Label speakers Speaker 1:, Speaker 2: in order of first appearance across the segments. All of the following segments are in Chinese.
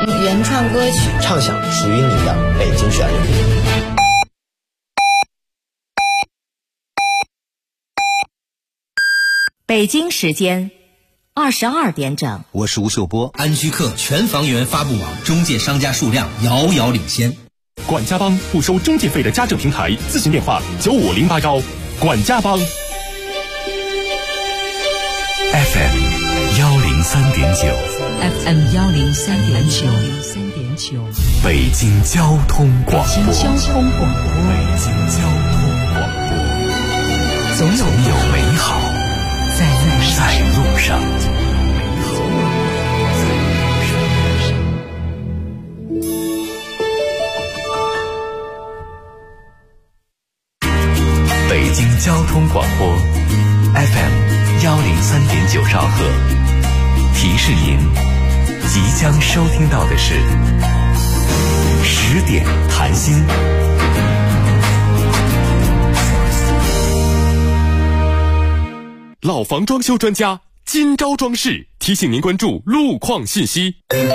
Speaker 1: 原创歌曲，
Speaker 2: 畅想属于你的北京旋律。
Speaker 3: 北京时间22点整，
Speaker 4: 我是吴秀波。
Speaker 5: 安居客全房源发布网中介商家数量遥遥领先。
Speaker 6: 管家帮不收中介费的家政平台，咨询电话9508管家帮。
Speaker 7: FM 103.9
Speaker 8: FM 103.9
Speaker 7: 北京交通广播。
Speaker 8: 北京交通广播。
Speaker 7: 总有美好在路上。北京交通广播 FM 103.9兆赫，提示您即将收听到的是10点谈心。
Speaker 6: 老房装修专家今朝装饰提醒您关注路况信息。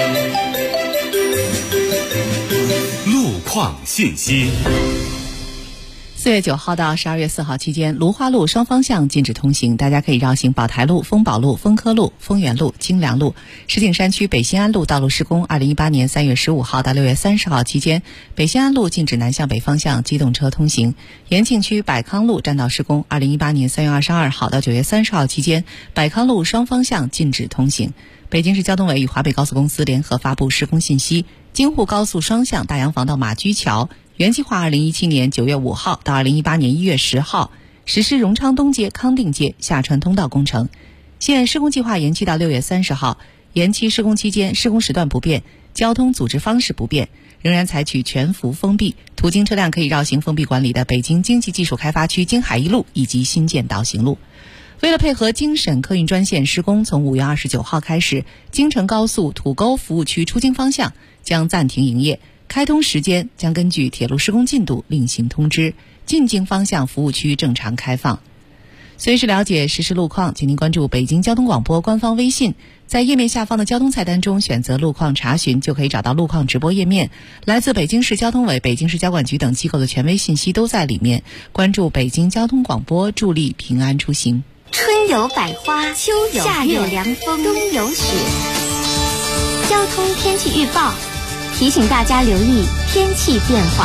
Speaker 6: 路况信息。
Speaker 8: 4月9号到12月4号期间，芦花路双方向禁止通行，大家可以绕行宝台路、丰宝路、丰科路、丰源路、京良路。石景山区北新安路道路施工，2018年3月15号到6月30号期间，北新安路禁止南向北方向机动车通行。延庆区百康路占道施工，2018年3月22号到9月30号期间，百康路双方向禁止通行。北京市交通委与华北高速公司联合发布施工信息，京沪高速双向大洋房到马驹桥原计划2017年9月5号到2018年1月10号实施荣昌东街、康定街下穿通道工程，现施工计划延期到6月30号。延期施工期间，施工时段不变，交通组织方式不变，仍然采取全幅封闭，途经车辆可以绕行封闭管理的北京经济技术开发区京海一路以及新建导行路。为了配合京沈客运专线施工，从5月29号开始，京承高速土沟服务区出京方向将暂停营业，开通时间将根据铁路施工进度另行通知，进京方向服务区正常开放。随时了解实时路况，请您关注北京交通广播官方微信，在页面下方的交通菜单中选择路况查询，就可以找到路况直播页面。来自北京市交通委、北京市交管局等机构的权威信息都在里面。关注北京交通广播，助力平安出行。
Speaker 9: 春有百花，秋有夏有凉风，冬有雪。交通天气预报提醒大家留意天气变化。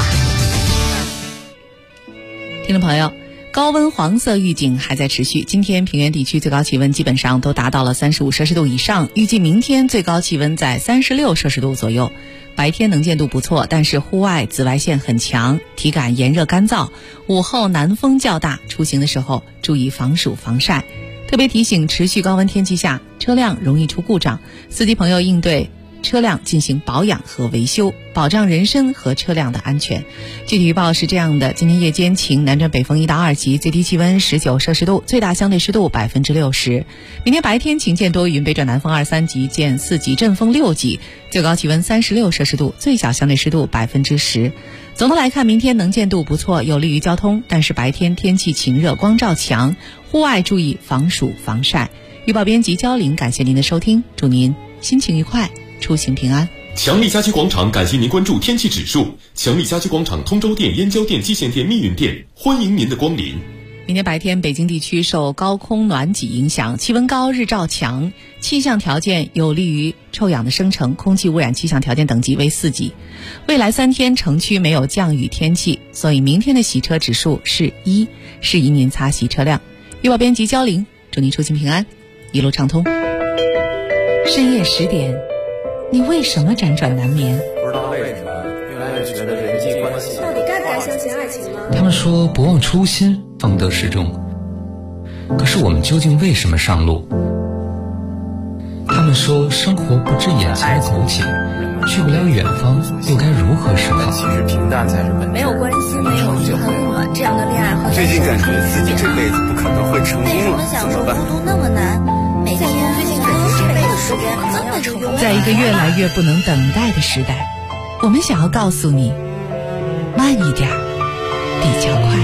Speaker 8: 听众朋友，高温黄色预警还在持续，今天平原地区最高气温基本上都达到了35摄氏度以上，预计明天最高气温在36摄氏度左右。白天能见度不错，但是户外紫外线很强，体感炎热干燥，午后南风较大，出行的时候注意防暑防晒。特别提醒，持续高温天气下，车辆容易出故障，司机朋友应对车辆进行保养和维修，保障人身和车辆的安全。具体预报是这样的：今天夜间晴，南转北风1到2级，最低气温19摄氏度，最大相对湿度60%。明天白天晴见多云，北转南风2、3级见4级，阵风6级，最高气温36摄氏度，最小相对湿度10%。总的来看，明天能见度不错，有利于交通，但是白天天气晴热，光照强，户外注意防暑防晒。预报编辑焦玲，感谢您的收听，祝您心情愉快，出行平安。
Speaker 6: 强力家居广场感谢您关注天气指数。强力家居广场通州店、燕郊店、蓟县店、密云店欢迎您的光临。
Speaker 8: 明天白天，北京地区受高空暖挤影响，气温高，日照强，气象条件有利于臭氧的生成，空气污染气象条件等级为4级。未来3天城区没有降雨天气，所以明天的洗车指数是1，适宜您擦洗车辆。预报编辑焦玲，祝您出行平安，一路畅通。深夜10点，你为什么辗转难眠？
Speaker 10: 不知道为什么，越来越觉得人际关系
Speaker 11: 到底该不该相信爱情呢？
Speaker 12: 他们说不忘初心，方得始终。可是我们究竟为什么上路？他们说生活不止眼前的苟且，去不了远方，又该如何是好？
Speaker 10: 其实平淡才是本质。
Speaker 11: 没有关系，没有遗憾，这样的恋爱好像
Speaker 10: 最近感觉自己这辈子不可能会成功了，怎么办？
Speaker 11: 孤独那么难，每天最近感觉这辈子时间可能要成功。
Speaker 8: 在一个越来越不能等待的时代，我们想要告诉你，慢一点，比较快。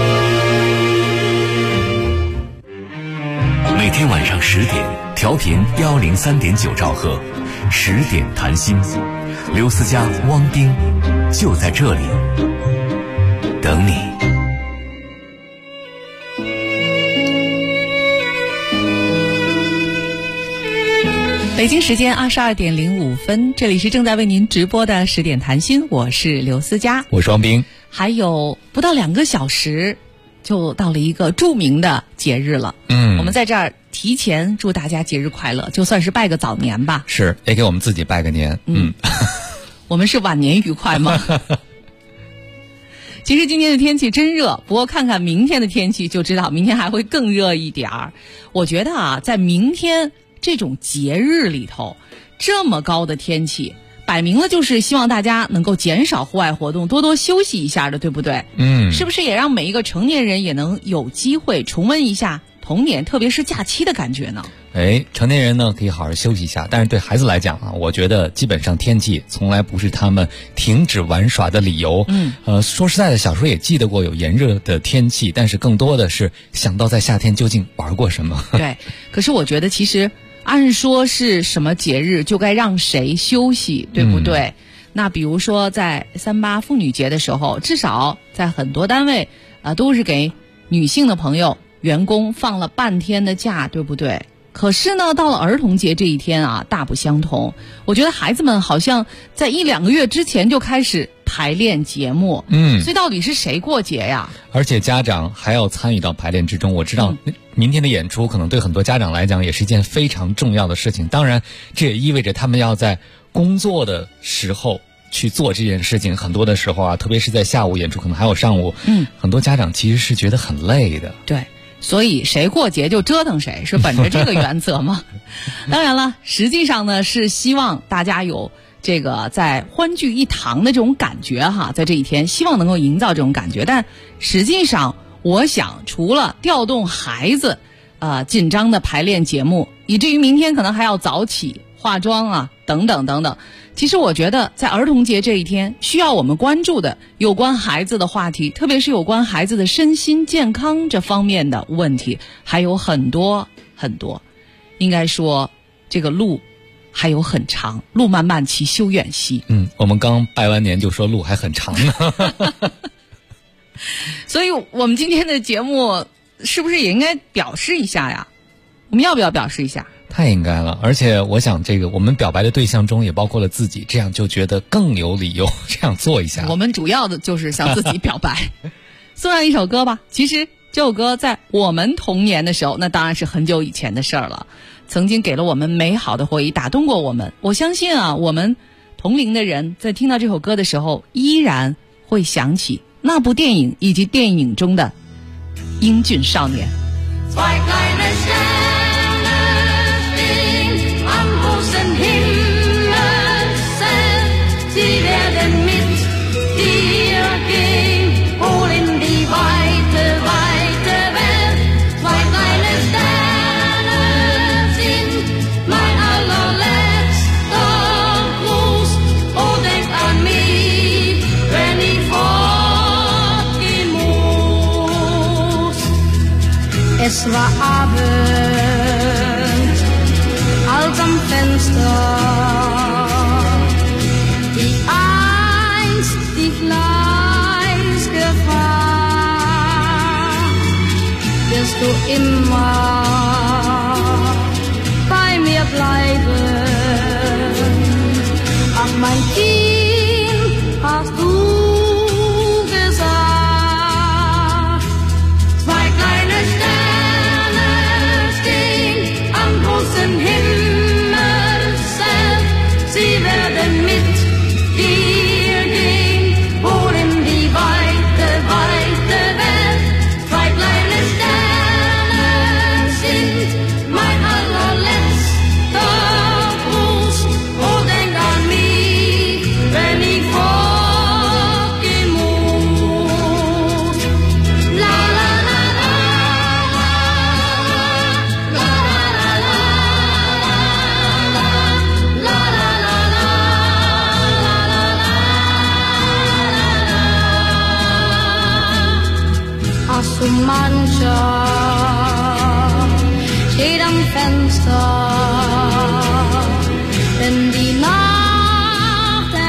Speaker 7: 每天晚上10点，调频103.9兆赫，10点谈心。 刘思佳、汪冰就在这里等你。
Speaker 8: 北京时间22点05分，这里是正在为您直播的10点谈心，我是刘思佳，
Speaker 12: 我是汪冰。
Speaker 8: 还有不到2个小时，就到了一个著名的节日了。我们在这儿提前祝大家节日快乐，就算是拜个早年吧。
Speaker 12: 是，也给我们自己拜个年。
Speaker 8: 我们是晚年愉快吗？其实今天的天气真热，不过看看明天的天气就知道，明天还会更热一点儿。我觉得啊，在明天这种节日里头，这么高的天气，摆明了就是希望大家能够减少户外活动，多多休息一下的，对不对？是不是也让每一个成年人也能有机会重温一下童年，特别是假期的感觉呢？
Speaker 12: 成年人呢可以好好休息一下，但是对孩子来讲啊，我觉得基本上天气从来不是他们停止玩耍的理由。说实在的，小时候也记得过有炎热的天气，但是更多的是想到在夏天究竟玩过什么。
Speaker 8: 对，可是我觉得其实按说是什么节日就该让谁休息，对不对？那比如说在38妇女节的时候，至少在很多单位都是给女性的朋友员工放了半天的假，对不对？可是呢，到了儿童节这一天啊，大不相同。我觉得孩子们好像在1-2个月之前就开始排练节目，所以到底是谁过节呀？
Speaker 12: 而且家长还要参与到排练之中。我知道明天的演出可能对很多家长来讲也是一件非常重要的事情，当然这也意味着他们要在工作的时候去做这件事情。很多的时候啊，特别是在下午演出，可能还有上午，很多家长其实是觉得很累的。
Speaker 8: 对，所以谁过节就折腾谁，是本着这个原则吗？当然了，实际上呢是希望大家有这个在欢聚一堂的这种感觉哈，在这一天希望能够营造这种感觉。但实际上我想除了调动孩子紧张的排练节目，以至于明天可能还要早起化妆啊等等等等，其实我觉得在儿童节这一天需要我们关注的有关孩子的话题，特别是有关孩子的身心健康这方面的问题还有很多很多。应该说这个路还有很长，路漫漫其修远兮。
Speaker 12: 我们刚拜完年就说路还很长呢。
Speaker 8: 所以我们今天的节目是不是也应该表示一下呀？我们要不要表示一下？
Speaker 12: 太应该了，而且我想这个我们表白的对象中也包括了自己，这样就觉得更有理由这样做一下。
Speaker 8: 我们主要的就是向自己表白。送上一首歌吧。其实这首歌在我们童年的时候，那当然是很久以前的事儿了，曾经给了我们美好的回忆，打动过我们。我相信啊，我们同龄的人在听到这首歌的时候，依然会想起那部电影以及电影中的英俊少年。
Speaker 1: Es war Abend, als am Fenster die einst die Fleißige war. Wirst du immer bei mir bleiben? Ach, mein Kind, hast du gesagt? Zwei kleine Sterne stehen am großen Himmel, sie werden mit dir gehen, wohl in die weite, weite Welt. Zwei kleine Sterne sind mein allerletzter Gruß. Oh, denk an mich, wenn ich fortgehen muss. La la la la la la la la la la. Ach, so mancher steht am Fenster, wenn die Nacht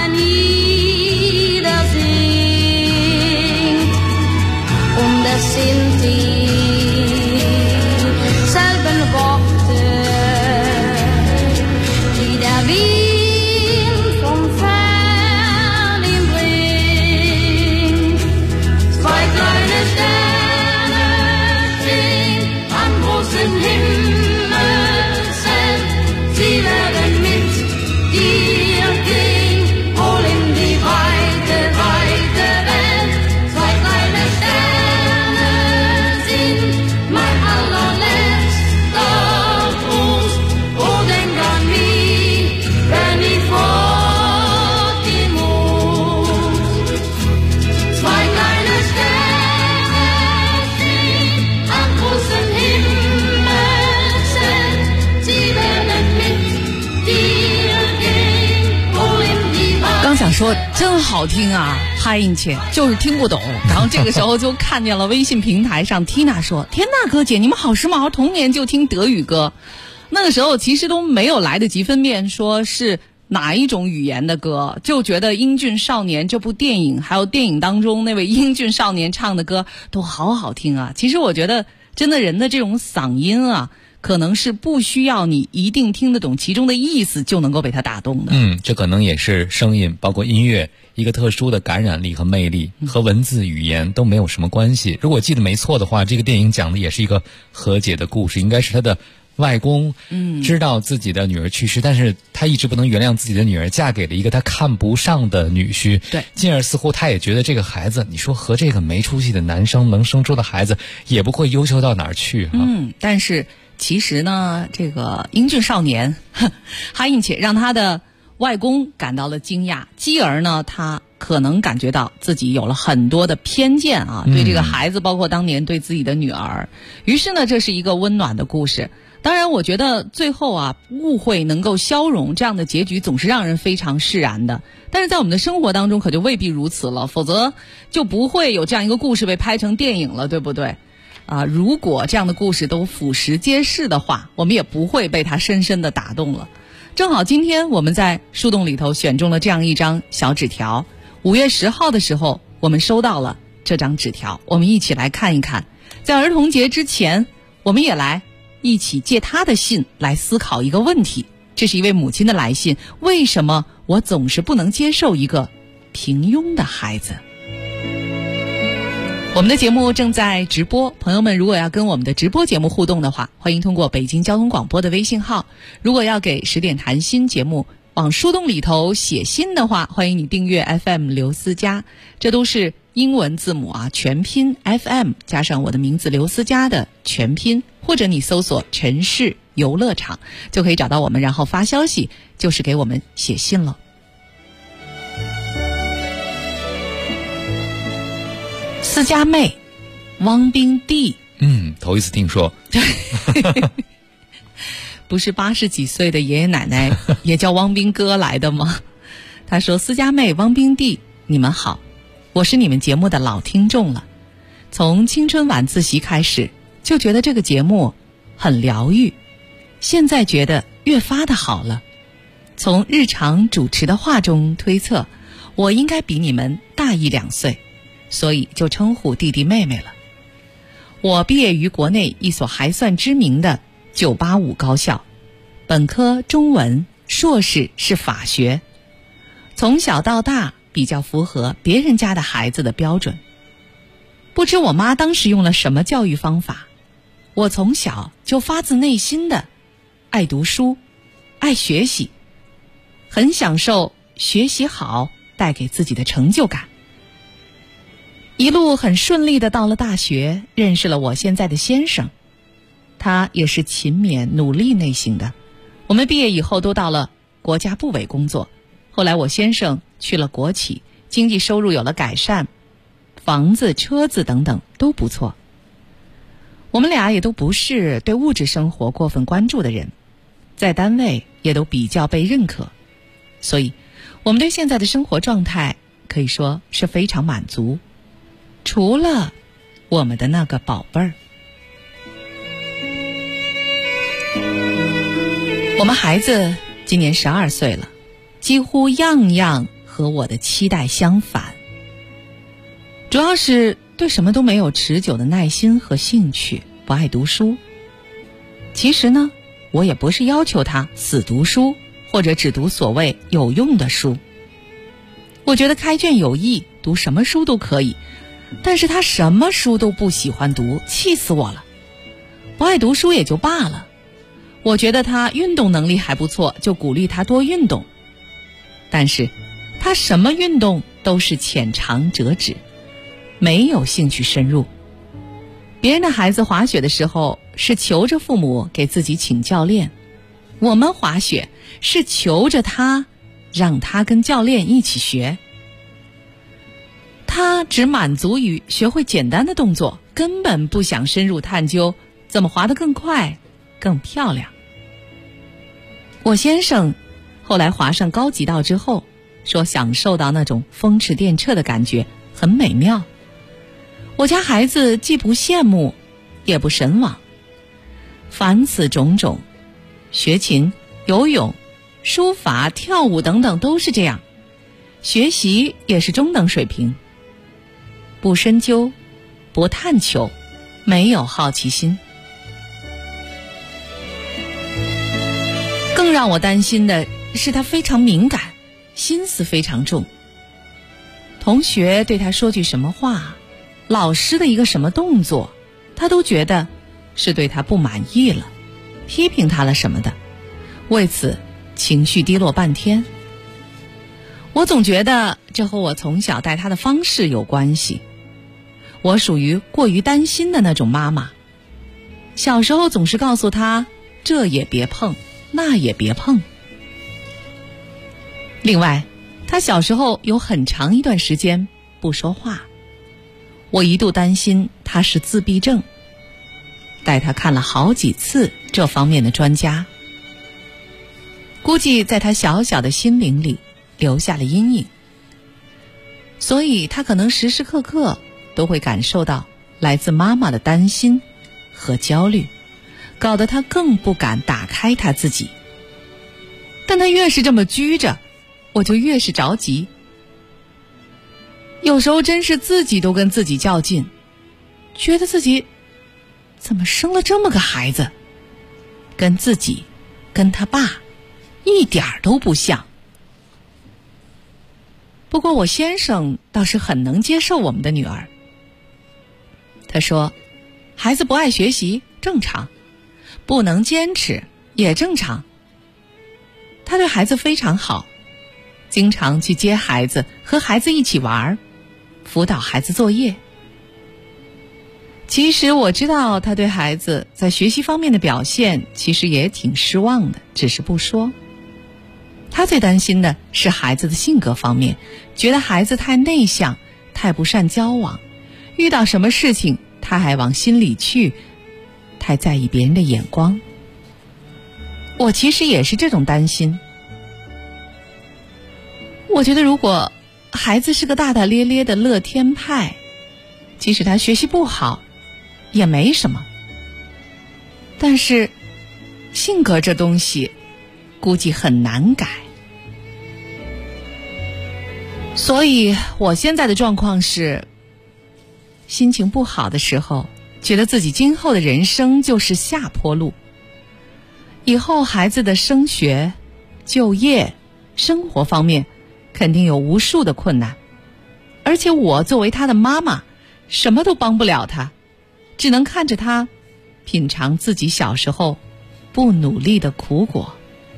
Speaker 8: 想说真好听啊，嗨印切，就是听不懂。然后这个时候就看见了微信平台上 Tina 说，天呐哥姐，你们好时髦，童年就听德语歌。那个时候其实都没有来得及分辨说是哪一种语言的歌，就觉得《英俊少年》这部电影还有电影当中那位英俊少年唱的歌都好好听啊。其实我觉得真的人的这种嗓音啊，可能是不需要你一定听得懂其中的意思就能够被它打动的。
Speaker 4: 这可能也是声音包括音乐一个特殊的感染力和魅力，和文字语言都没有什么关系。如果记得没错的话，这个电影讲的也是一个和解的故事，应该是他的外公知道自己的女儿去世，但是他一直不能原谅自己的女儿嫁给了一个他看不上的女婿，
Speaker 8: 对，
Speaker 4: 进而似乎他也觉得这个孩子，你说和这个没出息的男生能生出的孩子也不会优秀到哪儿去
Speaker 8: 但是其实呢，这个英俊少年哈印且让他的外公感到了惊讶，继而呢他可能感觉到自己有了很多的偏见啊，对这个孩子包括当年对自己的女儿。于是呢这是一个温暖的故事。当然我觉得最后啊，误会能够消融这样的结局总是让人非常释然的，但是在我们的生活当中可就未必如此了，否则就不会有这样一个故事被拍成电影了，对不对如果这样的故事都俯拾皆是的话，我们也不会被它深深的打动了。正好今天我们在树洞里头选中了这样一张小纸条，5月10号的时候我们收到了这张纸条，我们一起来看一看。在儿童节之前，我们也来一起借他的信来思考一个问题。这是一位母亲的来信，为什么我总是不能接受一个平庸的孩子？我们的节目正在直播，朋友们如果要跟我们的直播节目互动的话，欢迎通过北京交通广播的微信号。如果要给10点谈心节目往树洞里头写信的话，欢迎你订阅 FM 刘思佳，这都是英文字母全拼 FM 加上我的名字刘思佳的全拼，或者你搜索城市游乐场就可以找到我们，然后发消息就是给我们写信了。思佳妹，汪冰弟，
Speaker 4: 头一次听说。
Speaker 8: 不是80几岁的爷爷奶奶也叫汪冰哥来的吗？他说，思佳妹、汪冰弟，你们好，我是你们节目的老听众了，从青春晚自习开始就觉得这个节目很疗愈，现在觉得越发的好了。从日常主持的话中推测，我应该比你们大1-2岁，所以就称呼弟弟妹妹了。我毕业于国内一所还算知名的985高校，本科中文，硕士是法学。从小到大比较符合别人家的孩子的标准。不知我妈当时用了什么教育方法，我从小就发自内心的爱读书，爱学习，很享受学习好带给自己的成就感。一路很顺利的到了大学，认识了我现在的先生，他也是勤勉努力类型的。我们毕业以后都到了国家部委工作，后来我先生去了国企，经济收入有了改善，房子车子等等都不错。我们俩也都不是对物质生活过分关注的人，在单位也都比较被认可，所以我们对现在的生活状态可以说是非常满足，除了我们的那个宝贝儿。我们孩子今年12岁了，几乎样样和我的期待相反，主要是对什么都没有持久的耐心和兴趣，不爱读书。其实呢，我也不是要求他死读书，或者只读所谓有用的书。我觉得开卷有益，读什么书都可以，但是他什么书都不喜欢读，气死我了。不爱读书也就罢了，我觉得他运动能力还不错，就鼓励他多运动。但是他什么运动都是浅尝辄止，没有兴趣深入。别人的孩子滑雪的时候是求着父母给自己请教练，我们滑雪是求着他让他跟教练一起学。他只满足于学会简单的动作，根本不想深入探究怎么滑得更快更漂亮。我先生后来滑上高级道之后， 说享受到那种风驰电掣的感觉，很美妙。我家孩子既不羡慕，也不神往。凡此种种，学琴、游泳、书法、跳舞等等都是这样，学习也是中等水平。不深究，不探求，没有好奇心。更让我担心的是他非常敏感，心思非常重。同学对他说句什么话，老师的一个什么动作，他都觉得是对他不满意了，批评他了什么的，为此情绪低落半天。我总觉得这和我从小带他的方式有关系。我属于过于担心的那种妈妈，小时候总是告诉他这也别碰，那也别碰。另外，他小时候有很长一段时间不说话，我一度担心他是自闭症，带他看了好几次这方面的专家，估计在他小小的心灵里留下了阴影，所以他可能时时刻刻都会感受到来自妈妈的担心和焦虑，搞得他更不敢打开他自己。但他越是这么拘着，我就越是着急。有时候真是自己都跟自己较劲，觉得自己怎么生了这么个孩子，跟自己跟他爸一点都不像。不过我先生倒是很能接受我们的女儿，他说孩子不爱学习正常，不能坚持也正常。他对孩子非常好，经常去接孩子，和孩子一起玩，辅导孩子作业。其实我知道他对孩子在学习方面的表现其实也挺失望的，只是不说。他最担心的是孩子的性格方面，觉得孩子太内向，太不善交往，遇到什么事情他还往心里去，太在意别人的眼光。我其实也是这种担心。我觉得如果孩子是个大大咧咧的乐天派，即使他学习不好也没什么。但是性格这东西估计很难改。所以我现在的状况是，心情不好的时候，觉得自己今后的人生就是下坡路。以后孩子的升学、就业、生活方面肯定有无数的困难，而且我作为他的妈妈，什么都帮不了他，只能看着他品尝自己小时候不努力的苦果。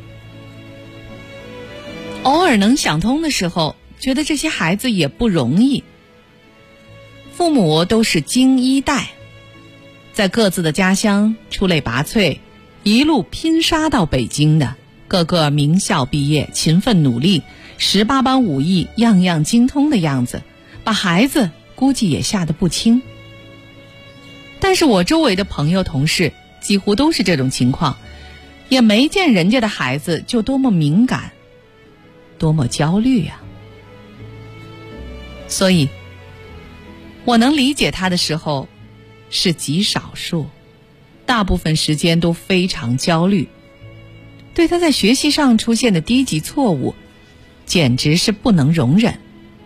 Speaker 8: 偶尔能想通的时候，觉得这些孩子也不容易。父母都是精一代，在各自的家乡出类拔萃，一路拼杀到北京的，个个名校毕业，勤奋努力，18般武艺样样精通的样子，把孩子估计也吓得不轻。但是我周围的朋友同事几乎都是这种情况，也没见人家的孩子就多么敏感，多么焦虑呀。所以我能理解他的时候是极少数，大部分时间都非常焦虑，对他在学习上出现的低级错误简直是不能容忍。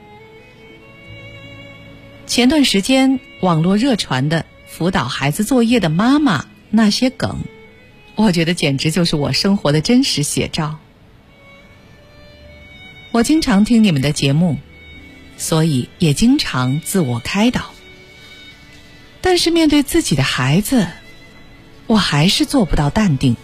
Speaker 8: 前段时间网络热传的辅导孩子作业的妈妈那些梗，我觉得简直就是我生活的真实写照。我经常听你们的节目，所以也经常自我开导，但是面对自己的孩子，我还是做不到淡定。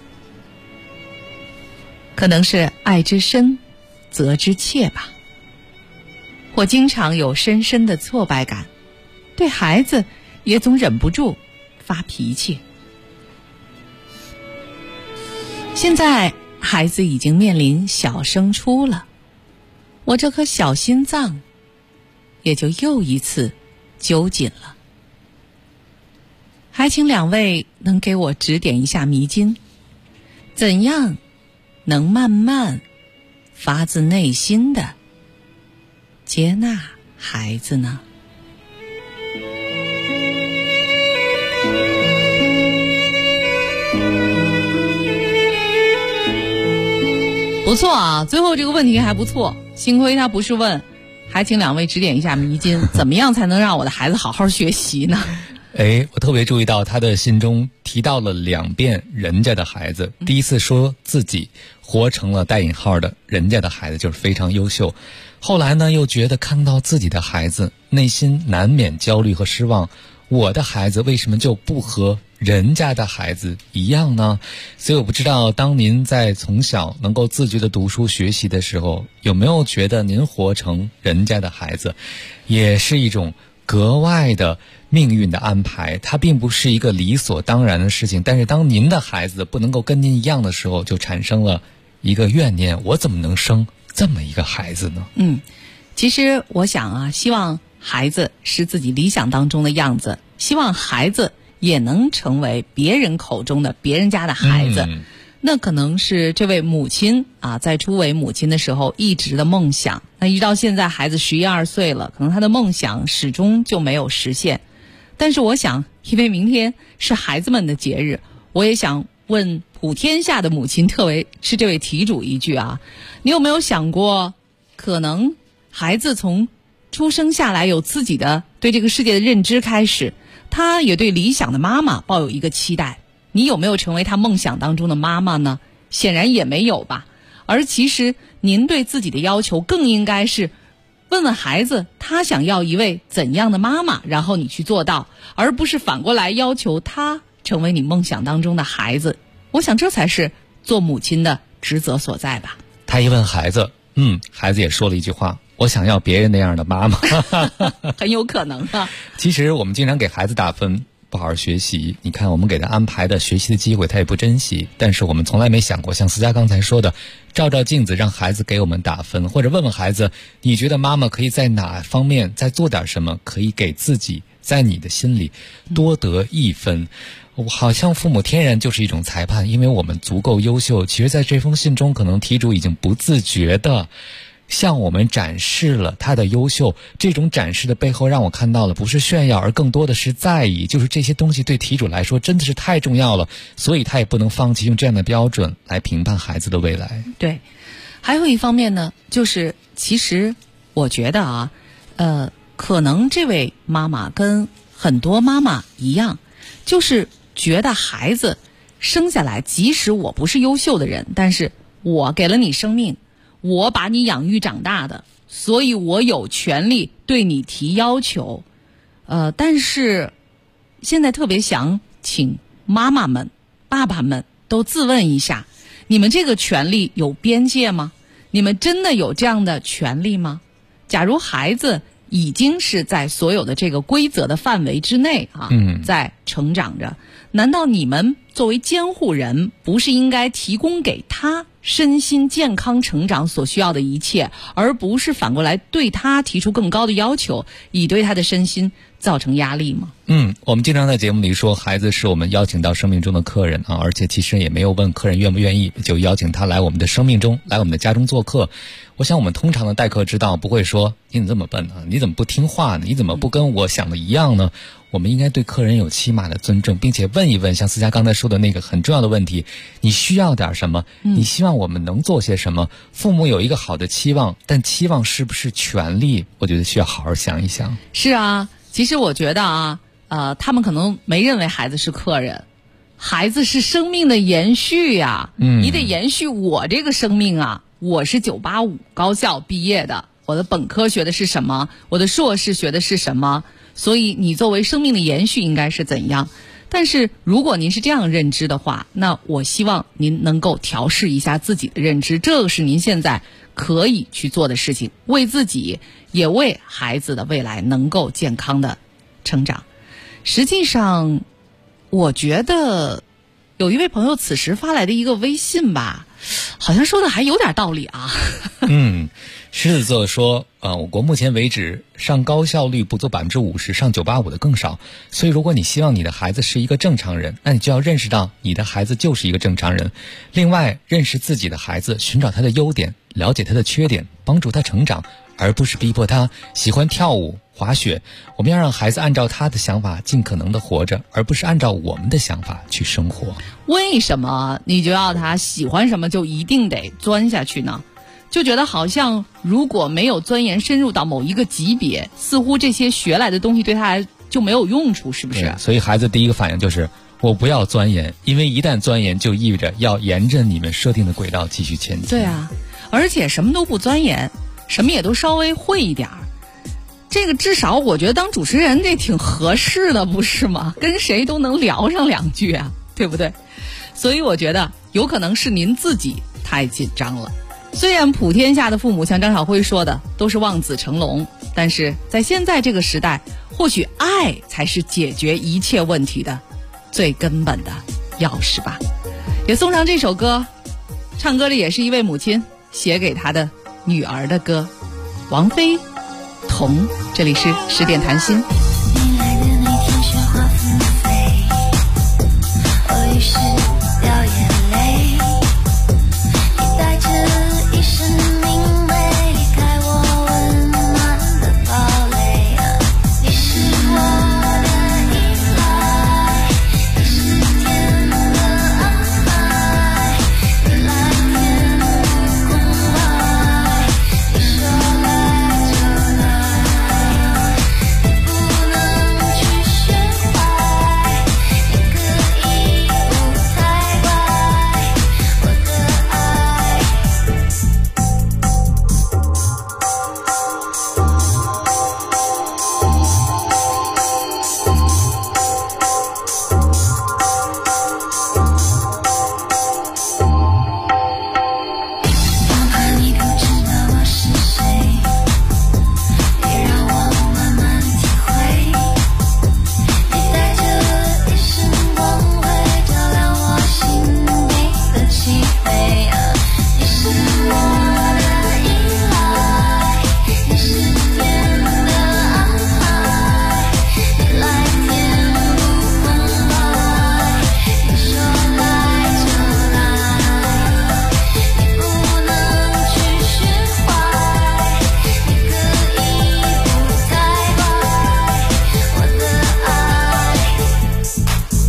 Speaker 8: 可能是爱之深责之切吧，我经常有深深的挫败感，对孩子也总忍不住发脾气。现在孩子已经面临小升初了，我这颗小心脏也就又一次揪紧了。还请两位能给我指点一下迷津，怎样能慢慢发自内心的接纳孩子呢？不错啊，最后这个问题还不错，幸亏他不是问，还请两位指点一下迷津，怎么样才能让我的孩子好好学习呢？
Speaker 4: 我特别注意到他的信中提到了2遍人家的孩子，第一次说自己活成了带引号的人家的孩子，就是非常优秀，后来呢又觉得看到自己的孩子内心难免焦虑和失望，我的孩子为什么就不和人家的孩子一样呢？所以我不知道当您在从小能够自觉的读书学习的时候，有没有觉得您活成人家的孩子也是一种格外的命运的安排，它并不是一个理所当然的事情，但是当您的孩子不能够跟您一样的时候，就产生了一个怨念，我怎么能生这么一个孩子呢？
Speaker 8: 其实我想啊，希望孩子是自己理想当中的样子，希望孩子也能成为别人口中的别人家的孩子，那可能是这位母亲啊，在初为母亲的时候一直的梦想，那一直到现在孩子11、12岁了，可能他的梦想始终就没有实现。但是我想，因为明天是孩子们的节日，我也想问普天下的母亲，特别是这位题主一句啊，你有没有想过，可能孩子从出生下来有自己的对这个世界的认知开始，他也对理想的妈妈抱有一个期待，你有没有成为他梦想当中的妈妈呢？显然也没有吧。而其实您对自己的要求更应该是问问孩子他想要一位怎样的妈妈，然后你去做到，而不是反过来要求他成为你梦想当中的孩子。我想这才是做母亲的职责所在吧。
Speaker 4: 他一问孩子，孩子也说了一句话，我想要别人那样的妈妈。
Speaker 8: 很有可能啊。
Speaker 4: 其实我们经常给孩子打分，不好好学习，你看我们给他安排的学习的机会他也不珍惜，但是我们从来没想过像思佳刚才说的，照照镜子让孩子给我们打分，或者问问孩子，你觉得妈妈可以在哪方面再做点什么，可以给自己在你的心里多得1分。好像父母天然就是一种裁判，因为我们足够优秀。其实在这封信中，可能题主已经不自觉的向我们展示了他的优秀，这种展示的背后让我看到了不是炫耀，而更多的是在意，就是这些东西对题主来说真的是太重要了，所以他也不能放弃用这样的标准来评判孩子的未来。
Speaker 8: 对，还有一方面呢，就是其实我觉得啊，可能这位妈妈跟很多妈妈一样，就是觉得孩子生下来，即使我不是优秀的人，但是我给了你生命，我把你养育长大的，所以我有权利对你提要求。但是现在特别想请妈妈们、爸爸们都自问一下，你们这个权利有边界吗？你们真的有这样的权利吗？假如孩子已经是在所有的这个规则的范围之内啊，在成长着，难道你们作为监护人不是应该提供给他身心健康成长所需要的一切，而不是反过来对他提出更高的要求，以对他的身心造成压力吗？
Speaker 4: 我们经常在节目里说，孩子是我们邀请到生命中的客人啊，而且其实也没有问客人愿不愿意，就邀请他来我们的生命中，来我们的家中做客。我想我们通常的待客之道不会说你怎么这么笨啊，你怎么不听话呢，你怎么不跟我想的一样呢？我们应该对客人有起码的尊重，并且问一问像思佳刚才说的那个很重要的问题，你需要点什么，你希望我们能做些什么。父母有一个好的期望，但期望是不是权利，我觉得需要好好想一想。
Speaker 8: 是啊，其实我觉得啊，他们可能没认为孩子是客人，孩子是生命的延续呀。你得延续我这个生命啊。我是985高校毕业的，我的本科学的是什么，我的硕士学的是什么，所以你作为生命的延续应该是怎样。但是如果您是这样认知的话，那我希望您能够调试一下自己的认知，这是您现在可以去做的事情，为自己也为孩子的未来能够健康的成长。实际上我觉得有一位朋友此时发来的一个微信吧，好像说的还有点道理啊。
Speaker 4: 狮子座说，我国目前为止上高校率不足50%，上985的更少。所以如果你希望你的孩子是一个正常人，那你就要认识到你的孩子就是一个正常人。另外，认识自己的孩子，寻找他的优点，了解他的缺点，帮助他成长， 而不是逼迫他喜欢跳舞、滑雪。我们要让孩子按照他的想法尽可能的活着，而不是按照我们的想法去生活。
Speaker 8: 为什么你就要他喜欢什么就一定得钻下去呢？就觉得好像如果没有钻研深入到某一个级别，似乎这些学来的东西对他就没有用处，是不是？
Speaker 4: 所以孩子第一个反应就是我不要钻研，因为一旦钻研就意味着要沿着你们设定的轨道继续前进。
Speaker 8: 对啊，而且什么都不钻研，什么也都稍微会一点儿，这个至少我觉得当主持人这挺合适的，不是吗？跟谁都能聊上两句啊，对不对？所以我觉得有可能是您自己太紧张了。虽然普天下的父母像张晓辉说的都是望子成龙，但是在现在这个时代，或许爱才是解决一切问题的最根本的钥匙吧。也送上这首歌，唱歌的也是一位母亲写给她的女儿的歌，王菲童。这里是10点谈心。
Speaker 11: 你来的那天雪花纷飞，我于是掉眼泪，你带着一身明媚离开我温暖的堡垒，你是我的依赖，你是天的安排，你来天不公外，你说来就来，你不能去学坏，你可以不太乖，我的爱。哪怕你不知道我是谁，也让我慢慢体会。你带着一身光辉，照亮我心底的漆黑。你是我的依赖，你是天的安排，你来天不公外，你说来就来，你不能去学坏，你可以不太乖，我的爱。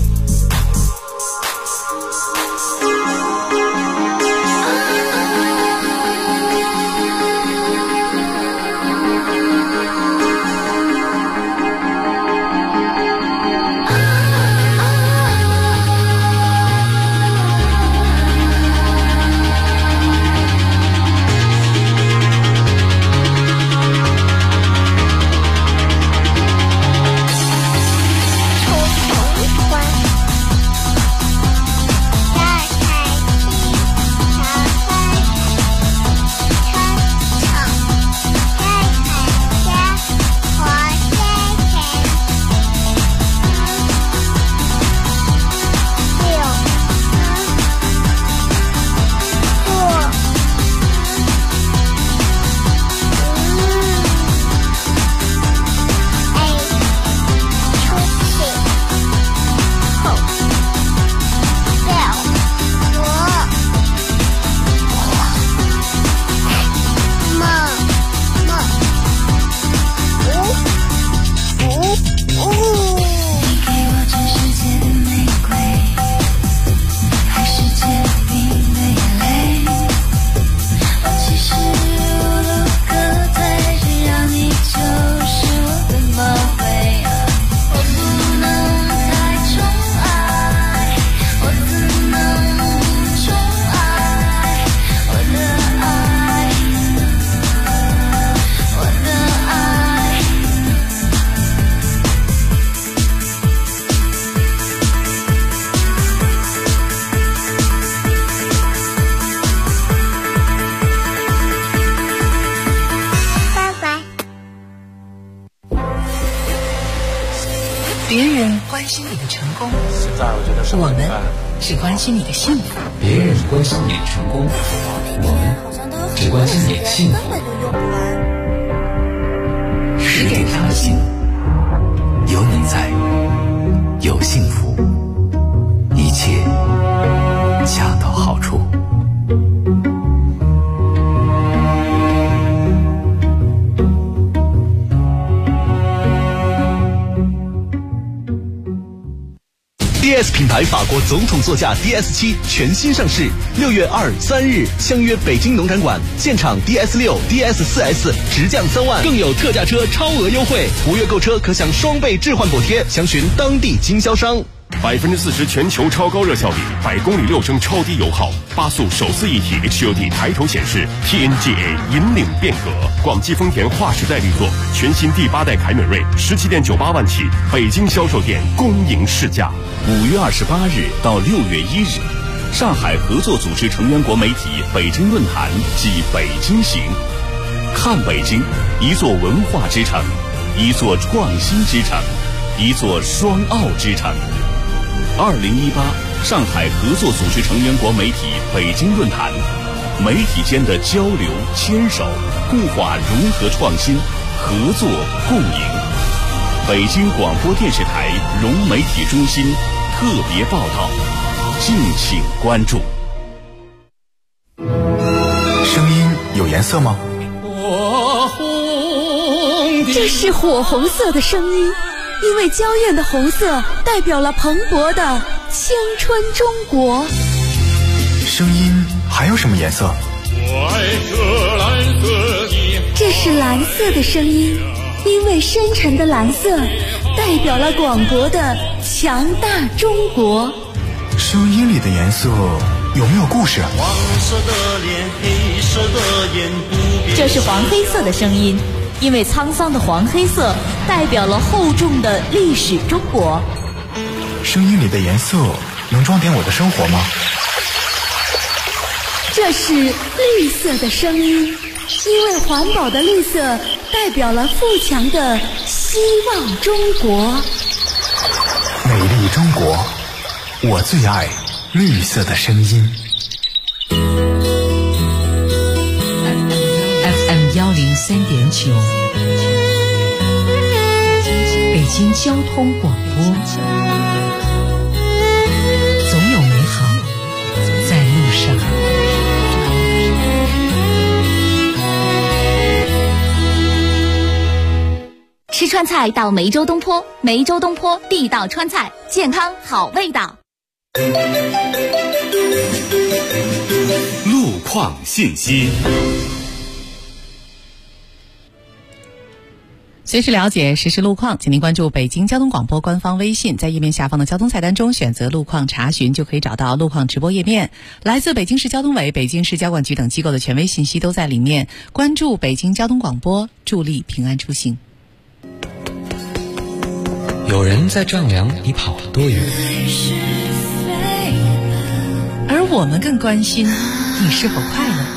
Speaker 8: 别人关心你的成功，我们只关心你的幸福。
Speaker 12: 别人关心你的成功，我们只关心你的幸福。
Speaker 8: 10点谈心，
Speaker 7: 有你在，有幸福，一切恰到好处。
Speaker 13: DS 品牌法国总统座驾 DS7 全新上市，6月2、3日相约北京农展馆，现场 DS6、DS4S 直降3万，更有特价车超额优惠，5月购车可享双倍置换补贴，详询当地经销商。
Speaker 6: 40%全球超高热效率，100公里6升超低油耗，8速手自一体 HUD 抬头显示 ，TNGA 引领变革。广汽丰田划时代力作，全新第8代凯美瑞17.98万起，北京销售店恭迎试驾。
Speaker 14: 5月28日到6月1日，上海合作组织成员国媒体北京论坛暨北京行，看北京，一座文化之城，一座创新之城，一座双奥之城。2018上海合作组织成员国媒体北京论坛，媒体间的交流、牵手、固化、融合、创新、合作、共赢。北京广播电视台融媒体中心特别报道，敬请关注。
Speaker 15: 声音有颜色吗？
Speaker 16: 这是火红色的声音，因为娇艳的红色代表了蓬勃的青春中国。
Speaker 15: 声音还有什么颜色？
Speaker 16: 这是蓝色的声音，因为深沉的蓝色代表了广博的强大中国。
Speaker 15: 声音里的颜色有没有故事？
Speaker 17: 黄色的脸，黑色的眼，不变。
Speaker 3: 这是黄黑色的声音，因为沧桑的黄黑色代表了厚重的历史中国。
Speaker 15: 声音里的颜色能装点我的生活吗？
Speaker 16: 这是绿色的声音，因为环保的绿色代表了富强的希望中国。
Speaker 15: 美丽中国，我最爱绿色的声音。
Speaker 18: FM 103.9，北京交通广播，总有美好在路上。
Speaker 9: 吃川菜到梅州东坡，梅州东坡地道川菜，健康好味道。
Speaker 14: 路况信息，
Speaker 8: 随时了解实时路况，请您关注北京交通广播官方微信，在页面下方的交通菜单中选择路况查询，就可以找到路况直播页面。来自北京市交通委、北京市交管局等机构的权威信息都在里面。关注北京交通广播，助力平安出行。
Speaker 12: 有人在丈量你跑了多远，
Speaker 8: 而我们更关心你是否快乐。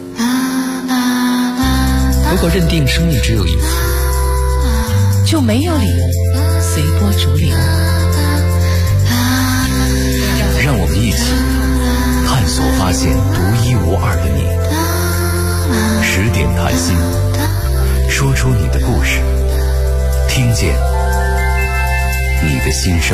Speaker 12: 如果认定生命只有一次，
Speaker 8: 就没有理由随波逐流。
Speaker 7: 让我们一起探索发现独一无二的你。10点谈心，说出你的故事，听见你的心声。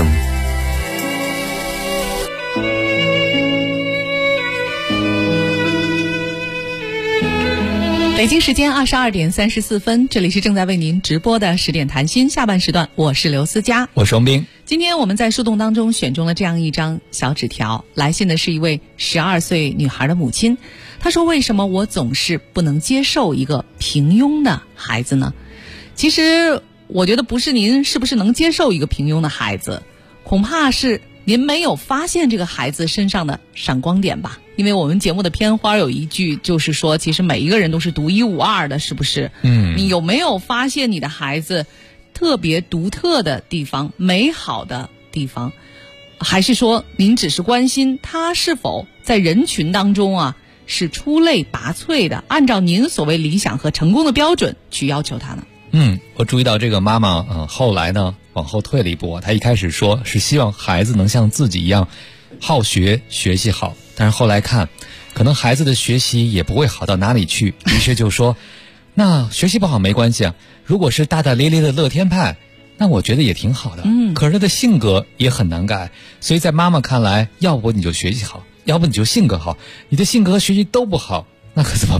Speaker 8: 北京时间22点34分，这里是正在为您直播的10点谈心下半时段，我是刘思佳，
Speaker 4: 我是王斌。
Speaker 8: 今天我们在树洞当中选中了这样一张小纸条，来信的是一位12岁女孩的母亲。她说：为什么我总是不能接受一个平庸的孩子呢？其实我觉得不是您是不是能接受一个平庸的孩子，恐怕是您没有发现这个孩子身上的闪光点吧。因为我们节目的片花有一句就是说，其实每一个人都是独一无二的，是不是？你有没有发现你的孩子特别独特的地方，美好的地方？还是说您只是关心他是否在人群当中啊是出类拔萃的，按照您所谓理想和成功的标准去要求他呢？
Speaker 4: 我注意到这个妈妈后来呢往后退了一步，她一开始说是希望孩子能像自己一样好学，学习好，但是后来看可能孩子的学习也不会好到哪里去，于是就说那学习不好没关系啊，如果是大大咧咧的乐天派，那我觉得也挺好的。可是他的性格也很难改，所以在妈妈看来，要不你就学习好，要不你就性格好，你的性格和学习都不好，那可怎么办？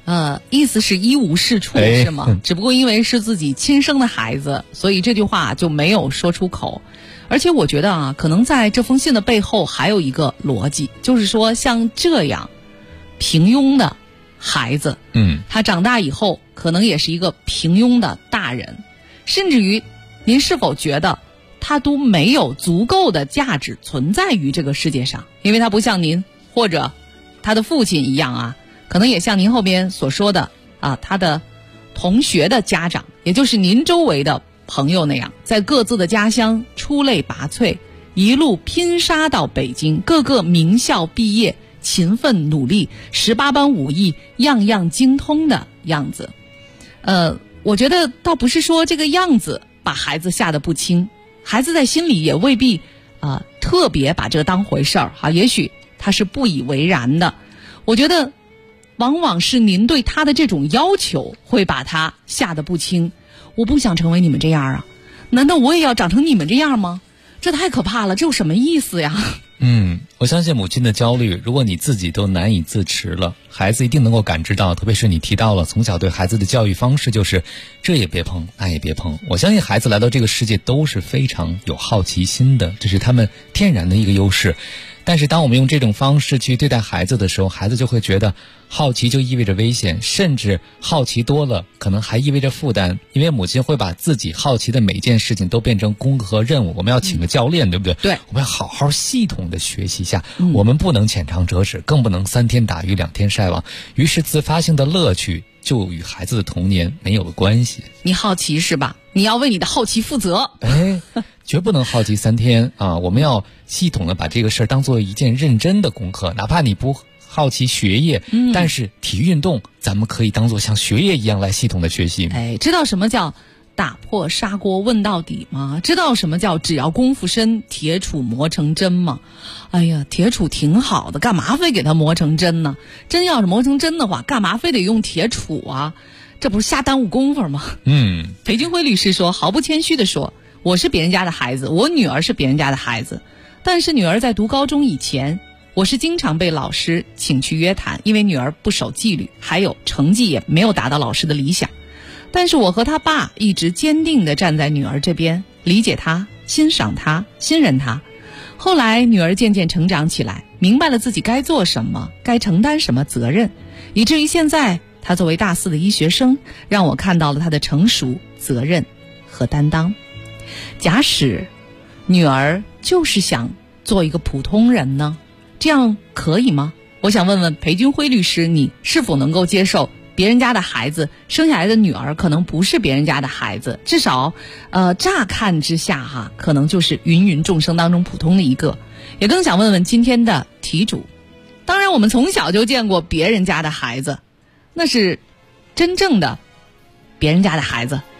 Speaker 8: 意思是一无是处是吗？只不过因为是自己亲生的孩子，所以这句话就没有说出口。而且我觉得啊，可能在这封信的背后还有一个逻辑，就是说像这样平庸的孩子，他长大以后可能也是一个平庸的大人，甚至于您是否觉得他都没有足够的价值存在于这个世界上？因为他不像您或者他的父亲一样啊，可能也像您后边所说的啊，他的同学的家长，也就是您周围的朋友那样，在各自的家乡出类拔萃，一路拼杀到北京，各个名校毕业，勤奋努力，18般武艺样样精通的样子。我觉得倒不是说这个样子把孩子吓得不轻，孩子在心里也未必特别把这当回事儿哈，也许他是不以为然的。我觉得往往是您对他的这种要求会把他吓得不轻。我不想成为你们这样啊，难道我也要长成你们这样吗？这太可怕了，这有什么意思呀？
Speaker 4: 我相信母亲的焦虑，如果你自己都难以自持了，孩子一定能够感知到。特别是你提到了从小对孩子的教育方式就是这也别碰那也别碰，我相信孩子来到这个世界都是非常有好奇心的，这是他们天然的一个优势。但是当我们用这种方式去对待孩子的时候，孩子就会觉得好奇就意味着危险，甚至好奇多了可能还意味着负担，因为母亲会把自己好奇的每一件事情都变成功课和任务。我们要请个教练，对不对？
Speaker 8: 对，
Speaker 4: 我们要好好系统的学习一下，我们不能浅尝辄止，更不能3天打鱼2天晒网。于是自发性的乐趣就与孩子的童年没有了关系。
Speaker 8: 你好奇是吧？你要为你的好奇负责。
Speaker 4: 绝不能好奇3天啊！我们要系统的把这个事儿当做一件认真的功课，哪怕你不好奇学业，但是体育运动咱们可以当做像学业一样来系统的学习。
Speaker 8: 知道什么叫打破砂锅问到底吗？知道什么叫只要功夫深，铁杵磨成针吗？哎呀，铁杵挺好的，干嘛非给它磨成针呢？真要是磨成针的话，干嘛非得用铁杵啊？这不是瞎耽误功夫吗？裴军辉律师说，毫不谦虚地说，我是别人家的孩子，我女儿是别人家的孩子，但是女儿在读高中以前，我是经常被老师请去约谈，因为女儿不守纪律，还有成绩也没有达到老师的理想。但是我和他爸一直坚定地站在女儿这边，理解她，欣赏她，信任她。后来女儿渐渐成长起来，明白了自己该做什么，该承担什么责任，以至于现在她作为大4的医学生，让我看到了她的成熟、责任和担当。假使女儿就是想做一个普通人呢，这样可以吗？我想问问裴军辉律师，你是否能够接受别人家的孩子生下来的女儿可能不是别人家的孩子，至少乍看之下可能就是芸芸众生当中普通的一个。也更想问问今天的题主，当然我们从小就见过别人家的孩子，那是真正的别人家的孩子。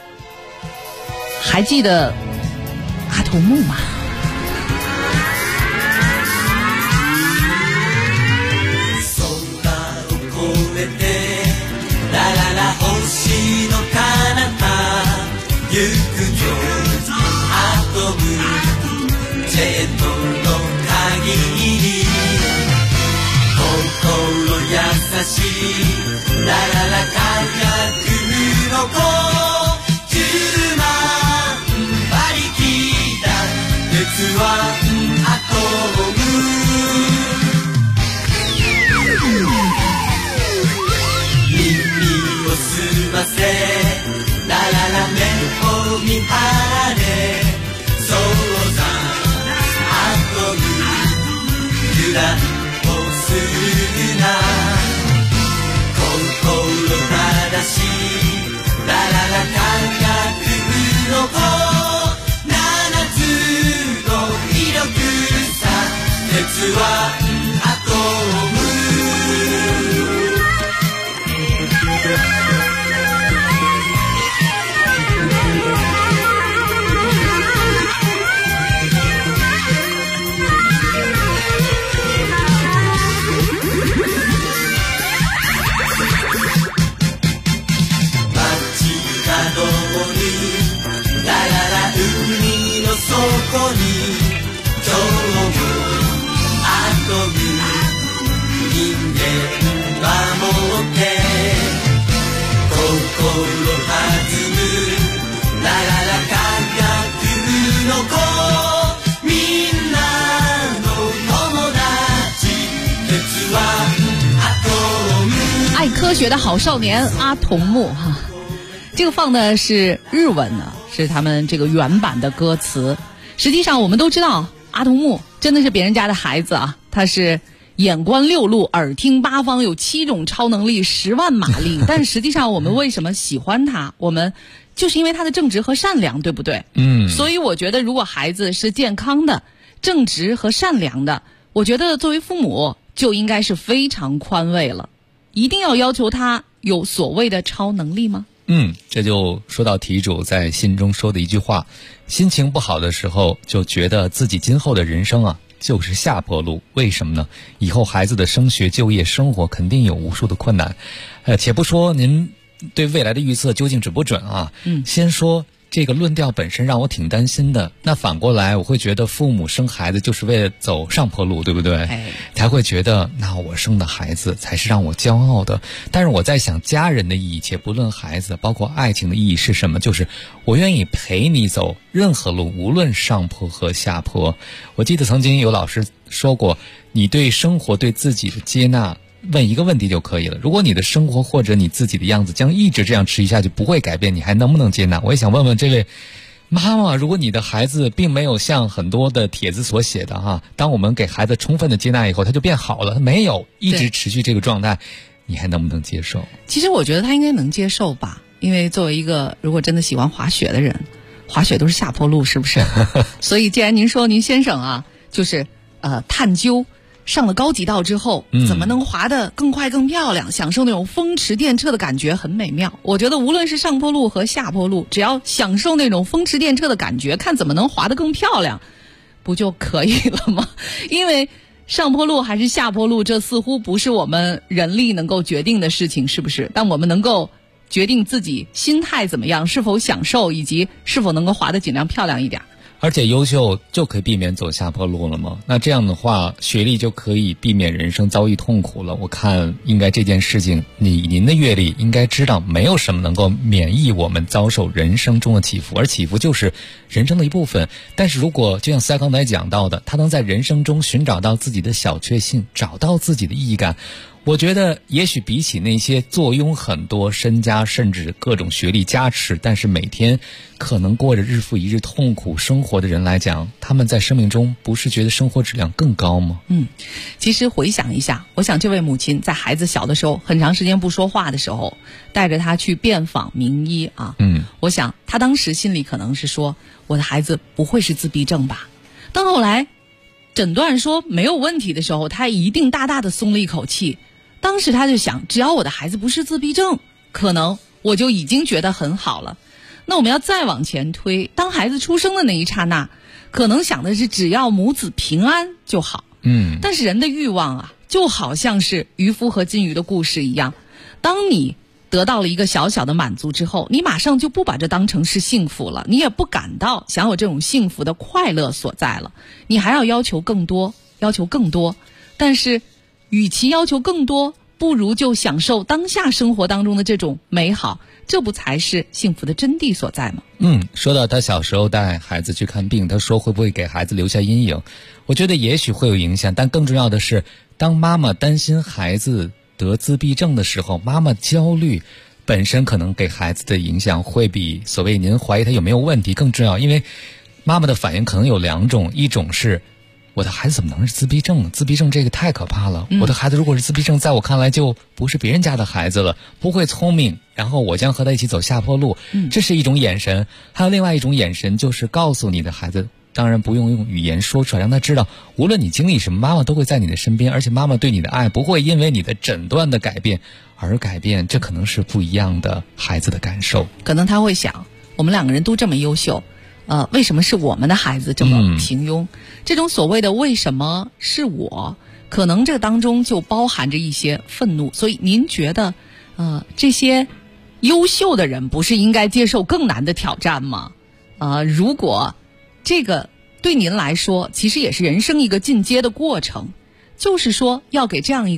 Speaker 8: 还记得阿童木吗？
Speaker 11: 守る人間守って
Speaker 17: ラララ科学の子みんなの友達鉄はアトム。
Speaker 8: 爱科学的好少年阿童木哈，这个放的是日文呢，是他们这个原版的歌词。实际上我们都知道，阿童木真的是别人家的孩子啊，他是眼观六路，耳听八方，有7种超能力，10万马力。但实际上我们为什么喜欢他？我们就是因为他的正直和善良，对不对？所以我觉得如果孩子是健康的、正直和善良的，我觉得作为父母就应该是非常宽慰了。一定要要求他有所谓的超能力吗？
Speaker 4: 这就说到题主在信中说的一句话，心情不好的时候就觉得自己今后的人生啊就是下坡路。为什么呢？以后孩子的升学、就业、生活肯定有无数的困难。且不说您对未来的预测究竟准不准啊，先说这个论调本身让我挺担心的。那反过来我会觉得父母生孩子就是为了走上坡路，对不对？才会觉得那我生的孩子才是让我骄傲的。但是我在想家人的意义，且不论孩子，包括爱情的意义是什么？就是我愿意陪你走任何路，无论上坡和下坡。我记得曾经有老师说过，你对生活对自己的接纳问一个问题就可以了，如果你的生活或者你自己的样子将一直这样持续下去，不会改变，你还能不能接纳？我也想问问这位妈妈，如果你的孩子并没有像很多的帖子所写的哈，当我们给孩子充分的接纳以后，他就变好了，他没有一直持续这个状态，你还能不能接受？
Speaker 8: 其实我觉得他应该能接受吧，因为作为一个如果真的喜欢滑雪的人，滑雪都是下坡路，是不是？所以既然您说您先生啊，就是探究上了高级道之后，怎么能滑得更快更漂亮，享受那种风驰电掣的感觉很美妙。我觉得无论是上坡路和下坡路，只要享受那种风驰电掣的感觉，看怎么能滑得更漂亮，不就可以了吗？因为上坡路还是下坡路，这似乎不是我们人力能够决定的事情，是不是？但我们能够决定自己心态怎么样，是否享受，以及是否能够滑得尽量漂亮一点。
Speaker 4: 而且优秀就可以避免走下坡路了吗？那这样的话，学历就可以避免人生遭遇痛苦了。我看应该这件事情，您的阅历应该知道，没有什么能够免疫我们遭受人生中的起伏，而起伏就是人生的一部分。但是如果就像赛刚才讲到的，他能在人生中寻找到自己的小确幸，找到自己的意义感，我觉得也许比起那些坐拥很多身家甚至各种学历加持，但是每天可能过着日复一日痛苦生活的人来讲，他们在生命中不是觉得生活质量更高吗？
Speaker 8: 其实回想一下，我想这位母亲在孩子小的时候，很长时间不说话的时候，带着他去遍访名医啊，我想他当时心里可能是说，我的孩子不会是自闭症吧？当后来诊断说没有问题的时候，他一定大大的松了一口气。当时他就想，只要我的孩子不是自闭症，可能我就已经觉得很好了。那我们要再往前推，当孩子出生的那一刹那，可能想的是只要母子平安就好。但是人的欲望啊，就好像是渔夫和金鱼的故事一样，当你得到了一个小小的满足之后，你马上就不把这当成是幸福了，你也不感到想有这种幸福的快乐所在了，你还要求更多，要求更多。但是与其要求更多，不如就享受当下生活当中的这种美好，这不才是幸福的真谛所在吗？
Speaker 4: 说到他小时候带孩子去看病，他说会不会给孩子留下阴影？我觉得也许会有影响，但更重要的是，当妈妈担心孩子得自闭症的时候，妈妈焦虑本身可能给孩子的影响会比所谓您怀疑他有没有问题更重要。因为妈妈的反应可能有2种，一种是我的孩子怎么能是自闭症？自闭症这个太可怕了。我的孩子如果是自闭症，在我看来就不是别人家的孩子了，不会聪明，然后我将和他一起走下坡路。这是一种眼神。还有另外一种眼神，就是告诉你的孩子，当然不用语言说出来，让他知道无论你经历什么，妈妈都会在你的身边，而且妈妈对你的爱不会因为你的诊断的改变而改变。这可能是不一样的孩子的感受。
Speaker 8: 可能他会想，我们2个人都这么优秀，为什么是我们的孩子这么平庸？这种所谓的为什么是我，可能这当中就包含着一些愤怒。所以您觉得这些优秀的人不是应该接受更难的挑战吗？如果这个对您来说其实也是人生一个进阶的过程，就是说要给这样一个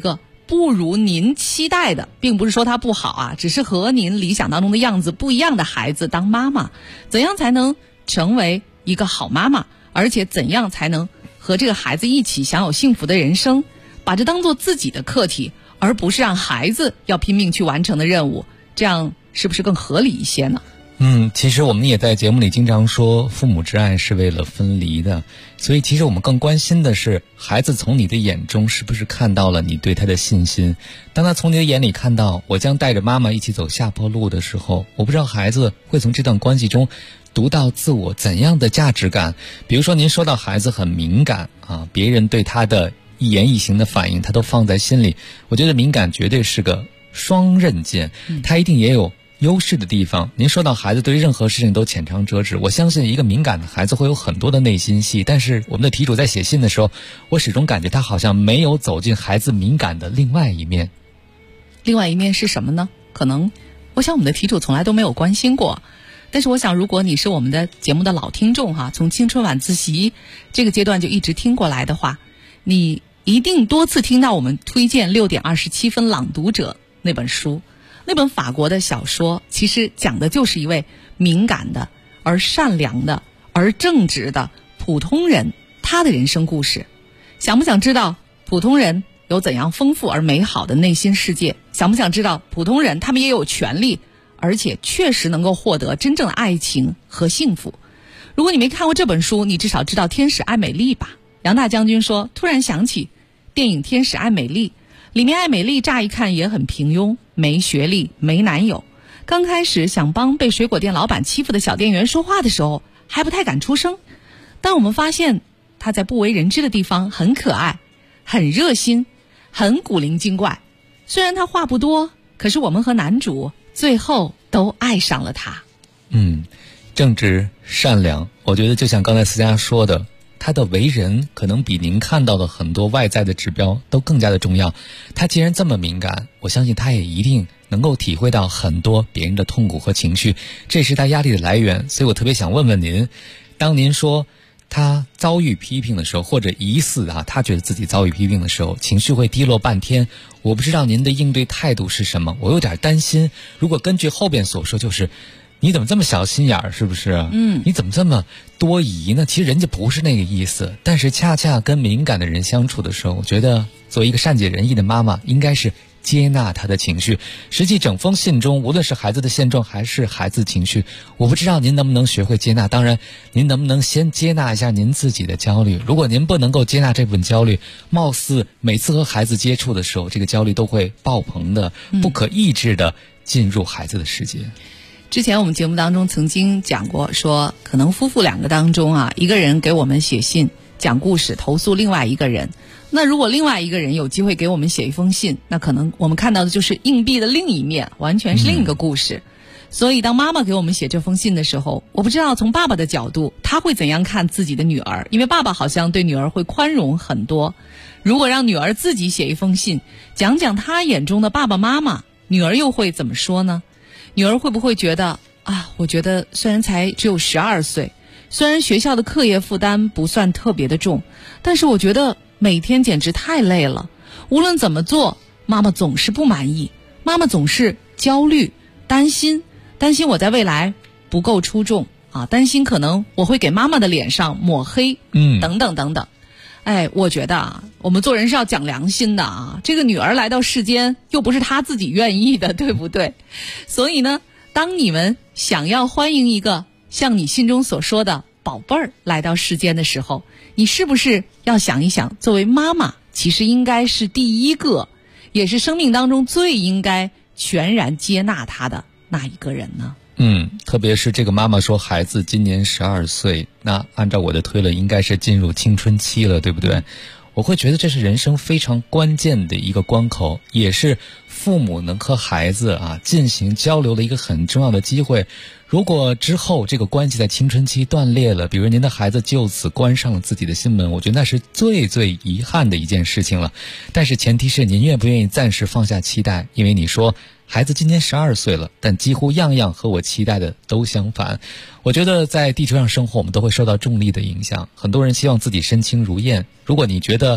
Speaker 8: 不如您期待的，并不是说他不好啊，只是和您理想当中的样子不一样的孩子当妈妈，怎样才能成为一个好妈妈，而且怎样才能和这个孩子一起享有幸福的人生，把这当做自己的课题，而不是让孩子要拼命去完成的任务，这样是不是更合理一些呢？
Speaker 4: 其实我们也在节目里经常说父母之爱是为了分离的，所以其实我们更关心的是孩子从你的眼中是不是看到了你对他的信心。当他从你的眼里看到我将带着妈妈一起走下坡路的时候，我不知道孩子会从这段关系中读到自我怎样的价值感。比如说您说到孩子很敏感啊，别人对他的一言一行的反应他都放在心里，我觉得敏感绝对是个双刃剑，他一定也有优势的地方。您说到孩子对任何事情都浅尝辄止，我相信一个敏感的孩子会有很多的内心戏，但是我们的题主在写信的时候，我始终感觉他好像没有走进孩子敏感的另外一面。
Speaker 8: 另外一面是什么呢？可能我想我们的题主从来都没有关心过，但是我想如果你是我们的节目的老听众哈，从青春晚自习这个阶段就一直听过来的话，你一定多次听到我们推荐6点27分朗读者那本书。那本法国的小说其实讲的就是一位敏感的而善良的而正直的普通人他的人生故事。想不想知道普通人有怎样丰富而美好的内心世界？想不想知道普通人他们也有权利，而且确实能够获得真正的爱情和幸福？如果你没看过这本书，你至少知道天使爱美丽吧。杨大将军说，突然想起电影《天使爱美丽》，里面爱美丽乍一看也很平庸，没学历，没男友，刚开始想帮被水果店老板欺负的小店员说话的时候还不太敢出声，但我们发现他在不为人知的地方很可爱，很热心，很古灵精怪。虽然他话不多，可是我们和男主最后都爱上了他。
Speaker 4: 正直善良，我觉得就像刚才思佳说的，他的为人可能比您看到的很多外在的指标都更加的重要。他既然这么敏感，我相信他也一定能够体会到很多别人的痛苦和情绪，这是他压力的来源。所以我特别想问问您，当您说他遭遇批评的时候，或者疑似他觉得自己遭遇批评的时候，情绪会低落半天，我不知道您的应对态度是什么。我有点担心，如果根据后边所说，就是你怎么这么小心眼儿，是不是？你怎么这么多疑呢？其实人家不是那个意思，但是恰恰跟敏感的人相处的时候，我觉得作为一个善解人意的妈妈，应该是接纳他的情绪。实际整封信中，无论是孩子的现状还是孩子情绪，我不知道您能不能学会接纳。当然，您能不能先接纳一下您自己的焦虑？如果您不能够接纳这份焦虑，貌似每次和孩子接触的时候，这个焦虑都会爆棚的，不可抑制的进入孩子的世界。
Speaker 8: 之前我们节目当中曾经讲过，说可能夫妇两个当中一个人给我们写信讲故事投诉另外一个人，那如果另外一个人有机会给我们写一封信，那可能我们看到的就是硬币的另一面，完全是另一个故事。所以当妈妈给我们写这封信的时候，我不知道从爸爸的角度他会怎样看自己的女儿，因为爸爸好像对女儿会宽容很多。如果让女儿自己写一封信，讲讲她眼中的爸爸妈妈，女儿又会怎么说呢？女儿会不会觉得我觉得虽然才只有12岁，虽然学校的课业负担不算特别的重，但是我觉得每天简直太累了，无论怎么做，妈妈总是不满意，妈妈总是焦虑，担心我在未来不够出众担心可能我会给妈妈的脸上抹黑，等等等等。我觉得我们做人是要讲良心的这个女儿来到世间又不是她自己愿意的，对不对？所以呢，当你们想要欢迎一个像你心中所说的宝贝儿来到世间的时候，你是不是要想一想，作为妈妈其实应该是第一个，也是生命当中最应该全然接纳她的那一个人呢？
Speaker 4: 特别是这个妈妈说孩子今年12岁，那按照我的推论应该是进入青春期了，对不对？我会觉得这是人生非常关键的一个关口，也是父母能和孩子进行交流的一个很重要的机会。如果之后这个关系在青春期断裂了，比如您的孩子就此关上了自己的心门，我觉得那是最最遗憾的一件事情了。但是前提是您愿不愿意暂时放下期待，因为你说孩子今年12岁了，但几乎样样和我期待的都相反。我觉得在地球上生活，我们都会受到重力的影响，很多人希望自己身轻如燕。如果你觉得地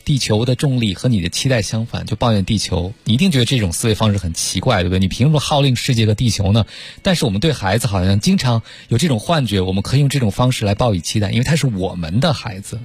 Speaker 4: 地球的重力和你的期待相反，就抱怨地球，你一定觉得这种思维方式很奇怪，对不对？你凭什么号令世界和地球呢？但是我们对孩子好像经常有这种幻觉，我们可以用这种方式来抱以期待，因为他是我们的孩子。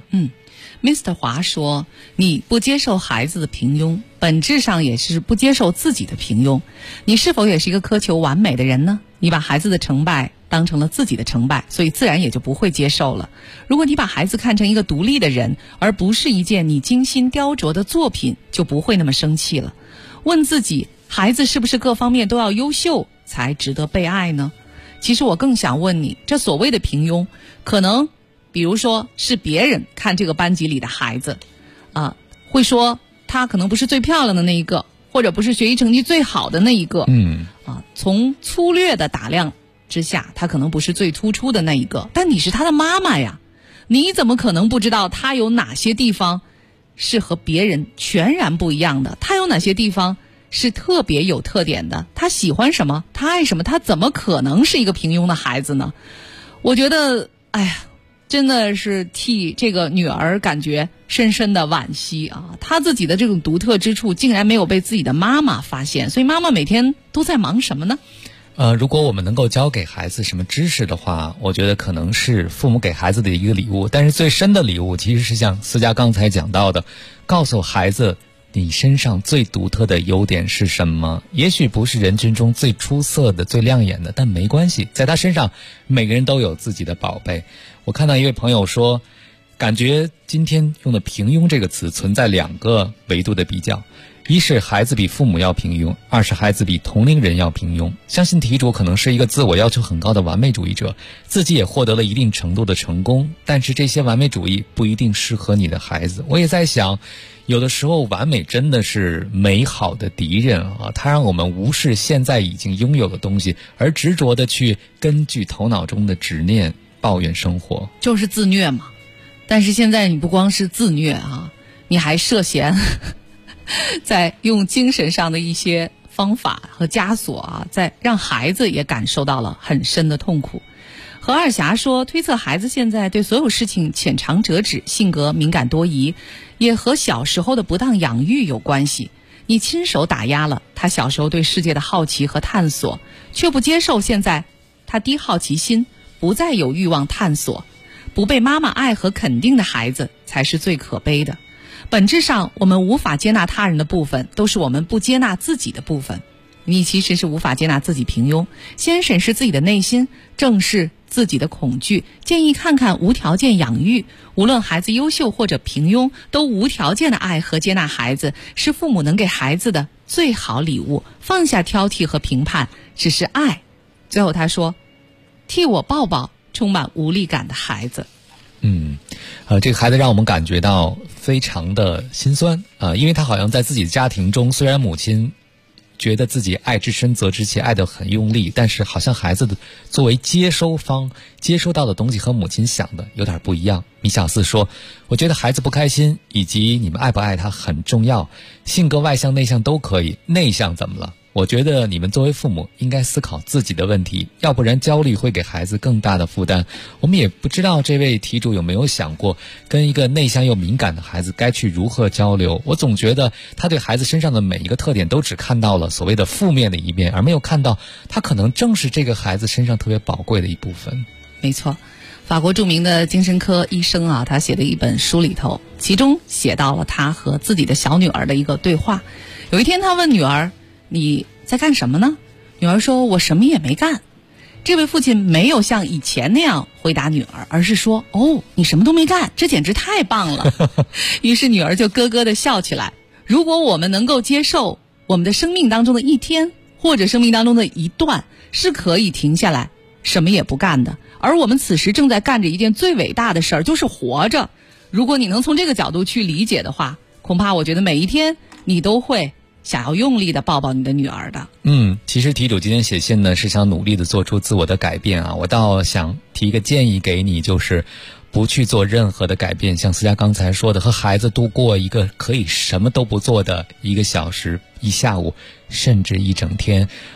Speaker 8: Mr. 华说，你不接受孩子的平庸，本质上也是不接受自己的平庸。你是否也是一个苛求完美的人呢？你把孩子的成败当成了自己的成败，所以自然也就不会接受了。如果你把孩子看成一个独立的人，而不是一件你精心雕琢的作品，就不会那么生气了。问自己，孩子是不是各方面都要优秀才值得被爱呢？其实我更想问你，这所谓的平庸，可能比如说是别人看这个班级里的孩子会说他可能不是最漂亮的那一个，或者不是学习成绩最好的那一个，从粗略的打量之下，他可能不是最突出的那一个，但你是他的妈妈呀，你怎么可能不知道他有哪些地方是和别人全然不一样的？他有哪些地方是特别有特点的？他喜欢什么？他爱什么？他怎么可能是一个平庸的孩子呢？我觉得，真的是替这个女儿感觉深深的惋惜啊！她自己的这种独特之处竟然没有被自己的妈妈发现，所以妈妈每天都在忙什么呢？
Speaker 4: 如果我们能够教给孩子什么知识的话，我觉得可能是父母给孩子的一个礼物。但是最深的礼物其实是像思佳刚才讲到的，告诉孩子你身上最独特的优点是什么。也许不是人群中最出色的、最亮眼的，但没关系，在他身上每个人都有自己的宝贝。我看到一位朋友说，感觉今天用的平庸这个词存在两个维度的比较，一是孩子比父母要平庸，二是孩子比同龄人要平庸。相信题主可能是一个自我要求很高的完美主义者，自己也获得了一定程度的成功，但是这些完美主义不一定适合你的孩子。我也在想，有的时候完美真的是美好的敌人啊！它让我们无视现在已经拥有的东西，而执着的去根据头脑中的执念抱怨生活，
Speaker 8: 就是自虐嘛。但是现在你不光是自虐你还涉嫌在用精神上的一些方法和枷锁在让孩子也感受到了很深的痛苦。何二侠说，推测孩子现在对所有事情浅尝辄止，性格敏感多疑，也和小时候的不当养育有关系。你亲手打压了他小时候对世界的好奇和探索，却不接受现在他低好奇心，不再有欲望探索。不被妈妈爱和肯定的孩子才是最可悲的。本质上，我们无法接纳他人的部分，都是我们不接纳自己的部分。你其实是无法接纳自己平庸，先审视自己的内心，正视自己的恐惧。建议看看无条件养育，无论孩子优秀或者平庸，都无条件的爱和接纳孩子，是父母能给孩子的最好礼物。放下挑剔和评判，只是爱。最后他说，替我抱抱充满无力感的孩子。
Speaker 4: 这个孩子让我们感觉到非常的心酸因为他好像在自己的家庭中，虽然母亲觉得自己爱之深责之切，爱得很用力，但是好像孩子的作为接收方接收到的东西和母亲想的有点不一样。米小四说，我觉得孩子不开心以及你们爱不爱他很重要，性格外向内向都可以，内向怎么了？我觉得你们作为父母应该思考自己的问题，要不然焦虑会给孩子更大的负担。我们也不知道这位题主有没有想过，跟一个内向又敏感的孩子该去如何交流。我总觉得他对孩子身上的每一个特点都只看到了所谓的负面的一面，而没有看到他可能正是这个孩子身上特别宝贵的一部分。
Speaker 8: 没错，法国著名的精神科医生他写的一本书里头，其中写到了他和自己的小女儿的一个对话。有一天他问女儿，你在干什么呢？女儿说，我什么也没干。这位父亲没有像以前那样回答女儿，而是说，你什么都没干，这简直太棒了。于是女儿就咯咯地笑起来。如果我们能够接受我们的生命当中的一天，或者生命当中的一段是可以停下来什么也不干的，而我们此时正在干着一件最伟大的事儿，就是活着。如果你能从这个角度去理解的话，恐怕我觉得每一天你都会想要用力的抱抱你的女儿的。
Speaker 4: 其实题主今天写信呢，是想努力的做出自我的改变我倒想提一个建议给你，就是不去做任何的改变，像思佳刚才说的，和孩子度过一个可以什么都不做的1个小时、1下午，甚至1整天。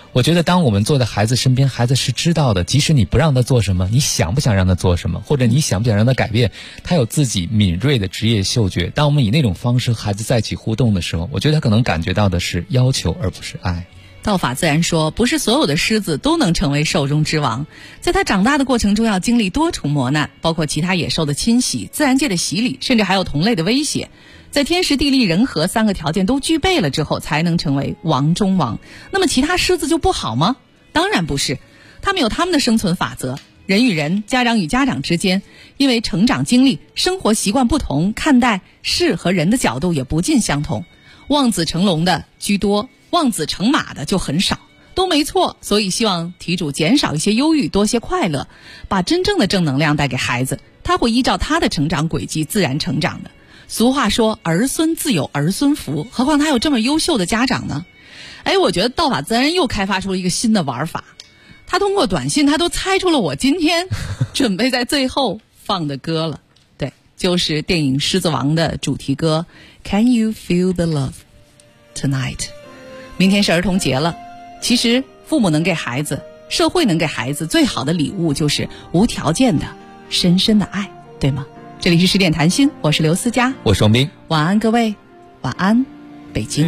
Speaker 4: 我觉得当我们坐在孩子身边，孩子是知道的，即使你不让他做什么，你想不想让他做什么，或者你想不想让他改变，他有自己敏锐的职业嗅觉。当我们以那种方式和孩子在一起互动的时候，我觉得他可能感觉到的是要求而不是爱。
Speaker 8: 道法自然说，不是所有的狮子都能成为兽中之王，在它长大的过程中要经历多重磨难，包括其他野兽的侵袭、自然界的洗礼，甚至还有同类的威胁。在天时地利人和3个条件都具备了之后，才能成为王中王。那么其他狮子就不好吗？当然不是，他们有他们的生存法则。人与人、家长与家长之间，因为成长经历、生活习惯不同，看待事和人的角度也不尽相同。望子成龙的居多，望子成马的就很少，都没错。所以希望题主减少一些忧郁，多些快乐，把真正的正能量带给孩子，他会依照他的成长轨迹自然成长的。俗话说儿孙自有儿孙福，何况他有这么优秀的家长呢？我觉得道法自然又开发出了一个新的玩法，他通过短信他都猜出了我今天准备在最后放的歌了。对，就是电影《狮子王》的主题歌 Can You Feel the Love Tonight。 明天是儿童节了，其实父母能给孩子，社会能给孩子最好的礼物就是无条件的深深的爱，对吗？这里是10点谈心，我是刘思佳，
Speaker 4: 我是王斌。
Speaker 8: 晚安各位，晚安北京。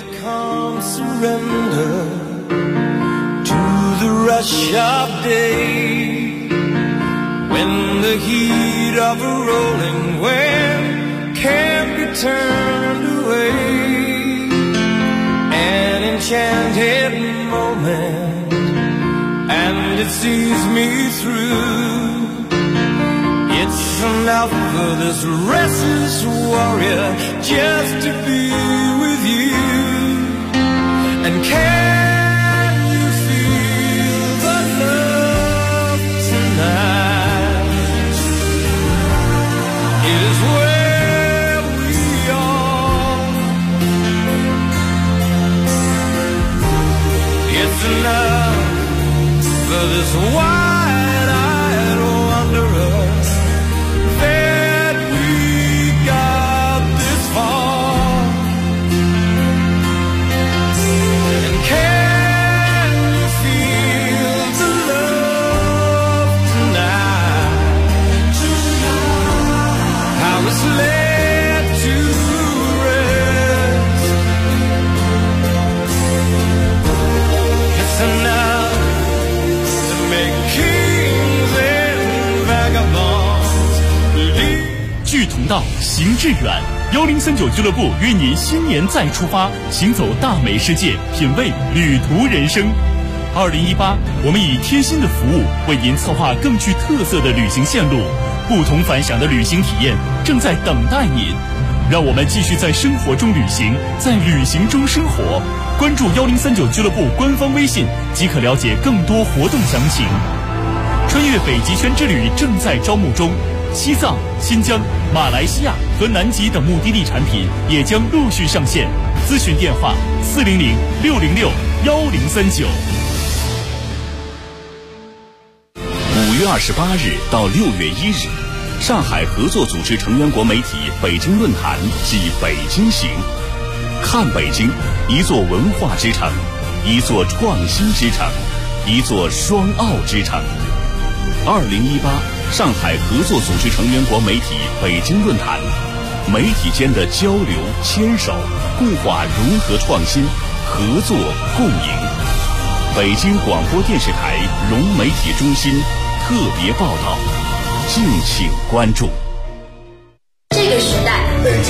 Speaker 17: The rush of day, when the heat of a rolling wave can't be turned away, an enchanted moment, and it sees me through. It's enough for this restless warrior just to be with you. And can you feel the love tonight? It is where we are. It's enough for this wide-eyed wanderer that we got this far. And can you feel the love tonight? How it's led to rest. It's enough to make kings and vagabonds believe.
Speaker 14: 聚同道，行致远。1039俱乐部约您新年再出发，行走大美世界，品味旅途人生。2018，我们以贴心的服务为您策划更具特色的旅行线路，不同凡响的旅行体验正在等待您。让我们继续在生活中旅行，在旅行中生活。关注1039俱乐部官方微信，即可了解更多活动详情。穿越北极圈之旅正在招募中，西藏、新疆、马来西亚和南极等目的地产品也将陆续上线。咨询电话400-606-1039。 5月28日到6月1日，上海合作组织成员国媒体北京论坛暨北京行。看北京，一座文化之城，一座创新之城，一座双奥之城。2018上海合作组织成员国媒体北京论坛，媒体间的交流、牵手、固化融合创新，合作共赢。北京广播电视台融媒体中心特别报道，敬请关注。
Speaker 1: 这个时代，